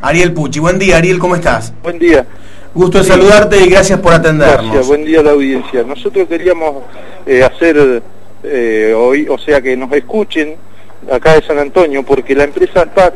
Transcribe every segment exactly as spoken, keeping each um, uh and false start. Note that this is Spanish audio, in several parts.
Ariel Pucci. Buen día, Ariel, ¿cómo estás? Buen día. Gusto de sí. saludarte y gracias por atendernos. Gracias, buen día a la audiencia. Nosotros queríamos eh, hacer, eh, hoy, o sea, que nos escuchen acá de San Antonio, porque la empresa Alpat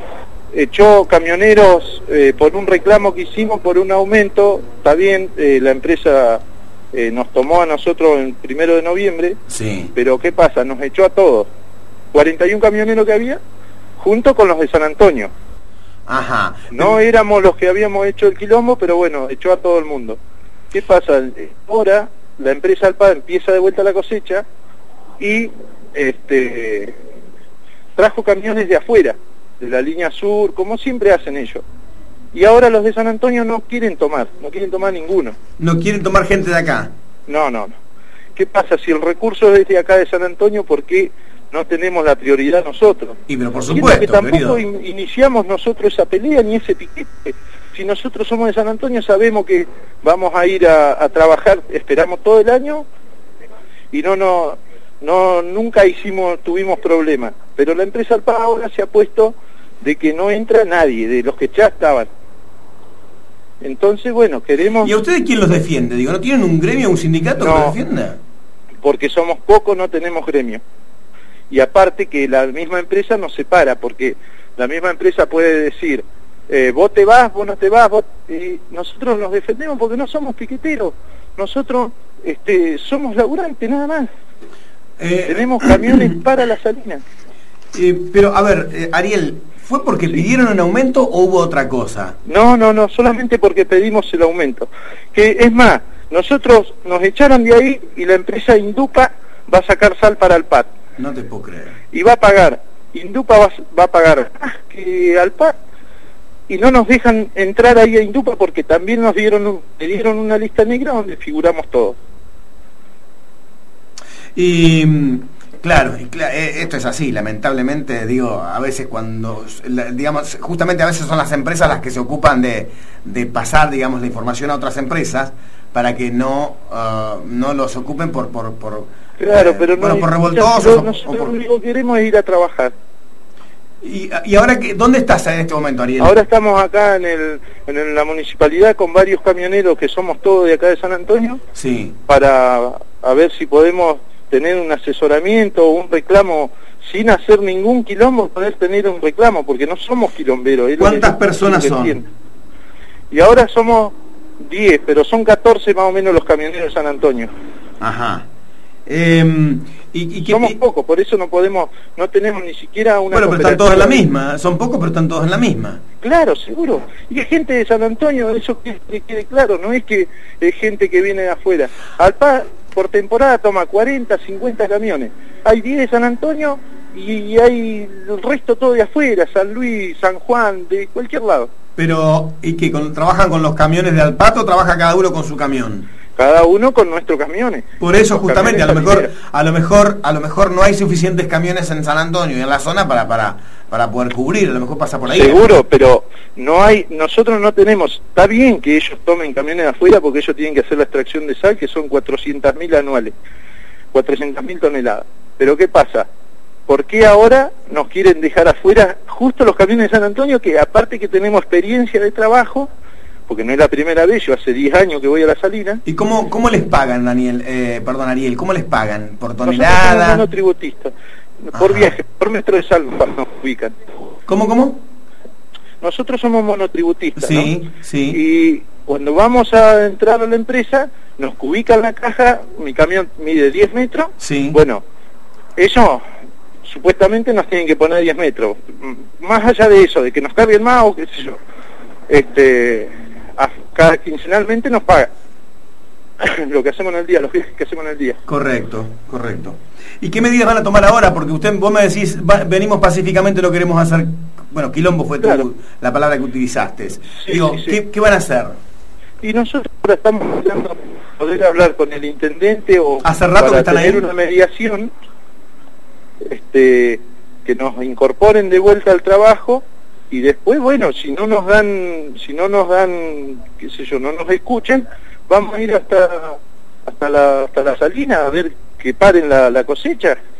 echó camioneros eh, por un reclamo que hicimos por un aumento. Está bien, eh, la empresa eh, nos tomó a nosotros el primero de noviembre, sí. Pero ¿qué pasa? Nos echó a todos. cuarenta y un camioneros que había, junto con los de San Antonio. Ajá. No éramos los que habíamos hecho el quilombo, pero bueno, echó a todo el mundo. ¿Qué pasa? Ahora la empresa Alpat empieza de vuelta la cosecha y este trajo camiones de afuera, de la línea sur, como siempre hacen ellos. Y ahora los de San Antonio no quieren tomar, no quieren tomar ninguno. ¿No quieren tomar gente de acá? No, no, no. ¿Qué pasa? Si el recurso es de acá de San Antonio, ¿por qué no tenemos la prioridad nosotros? Y pero por supuesto, que tampoco querido. in iniciamos nosotros esa pelea ni ese piquete. Si nosotros somos de San Antonio, sabemos que vamos a ir a, a trabajar, esperamos todo el año y no no no nunca hicimos tuvimos problemas. Pero la empresa Alpat ahora se ha puesto de que no entra nadie de los que ya estaban. Entonces, bueno, queremos... ¿Y a ustedes quién los defiende? Digo, ¿no tienen un gremio, un sindicato no, que los defienda? Porque somos pocos, no tenemos gremio. Y aparte que la misma empresa nos separa, porque la misma empresa puede decir, eh, vos te vas, vos no te vas, vos... y nosotros nos defendemos porque no somos piqueteros, nosotros este, somos laburantes, nada más. Eh, Tenemos camiones para la salina. Eh, pero, a ver, eh, Ariel, ¿fue porque sí. pidieron un aumento o hubo otra cosa? No, no, no, solamente porque pedimos el aumento. Que es más, nosotros nos echaron de ahí y la empresa Indupa va a sacar sal para Alpat. No te puedo creer. Y va a pagar, Indupa va, va a pagar más que Alpat, y no nos dejan entrar ahí a Indupa porque también nos dieron, un, le dieron una lista negra donde figuramos todos. Y claro, esto es así, lamentablemente, digo, a veces cuando, digamos, justamente a veces son las empresas las que se ocupan de, de pasar, digamos, la información a otras empresas para que no uh, no los ocupen por por por claro, eh, pero no, bueno, por revoltosos nosotros, o, nosotros o por... lo único que queremos es ir a trabajar. Y, y ahora, que, ¿dónde estás en este momento, Ariel? Ahora estamos acá en el en la municipalidad con varios camioneros que somos todos de acá de San Antonio, sí, para a ver si podemos tener un asesoramiento o un reclamo sin hacer ningún quilombo, poder tener un reclamo, porque no somos quilomberos. ¿Cuántas personas son? Entiendo. Y ahora somos diez, pero son catorce más o menos los camioneros de San Antonio. Ajá. Eh, y, y que, somos y... pocos, por eso no podemos, no tenemos ni siquiera una... Bueno, pero están todos en la misma, son pocos, pero están todos en la misma. Claro, seguro. Y hay gente de San Antonio, eso que, que quede claro, no es que es gente que viene de afuera. Alpat por temporada toma cuarenta, cincuenta camiones. Hay diez de San Antonio y hay el resto todo de afuera, San Luis, San Juan, de cualquier lado. Pero, ¿y qué? Con, ¿trabajan con los camiones de Alpat o trabaja cada uno con su camión? Cada uno con nuestros camiones. Por eso, justamente, a lo mejor, a lo mejor, a lo mejor no hay suficientes camiones en San Antonio y en la zona para, para, para poder cubrir, a lo mejor pasa por ahí. Seguro, pero no hay, nosotros no tenemos, está bien que ellos tomen camiones de afuera porque ellos tienen que hacer la extracción de sal, que son cuatrocientas mil anuales, cuatrocientas mil toneladas. Pero ¿qué pasa? ¿Por qué ahora nos quieren dejar afuera justo los camiones de San Antonio, que aparte que tenemos experiencia de trabajo, porque no es la primera vez, yo hace diez años que voy a la salina? ¿Y cómo, cómo les pagan, Daniel? Eh, perdón, Ariel, ¿cómo les pagan? ¿Por tonelada? Nosotros somos monotributistas, por viaje, por metro de sal nos ubican. ¿Cómo, cómo? Nosotros somos monotributistas, sí, ¿no? Sí, y cuando vamos a entrar a la empresa, nos ubican la caja, mi camión mide diez metros, sí. Bueno, eso supuestamente nos tienen que poner diez metros. Más allá de eso, de que nos carguen más o qué sé yo, este, a, cada quincenalmente nos paga lo que hacemos en el día, los viajes que hacemos en el día. Correcto, correcto. ¿Y qué medidas van a tomar ahora? Porque usted, vos me decís, va, venimos pacíficamente, lo queremos hacer, bueno, quilombo fue claro. tu, la palabra que utilizaste. Sí, Digo, sí, sí. ¿qué, ¿qué van a hacer? Y nosotros ahora estamos buscando poder hablar con el intendente o hace rato para que están tener ahí. una mediación, este, que nos incorporen de vuelta al trabajo. Y después, bueno, si no nos dan, si no nos dan, qué sé yo, no nos escuchan, vamos a ir hasta hasta la hasta la salina a ver que paren la, la cosecha.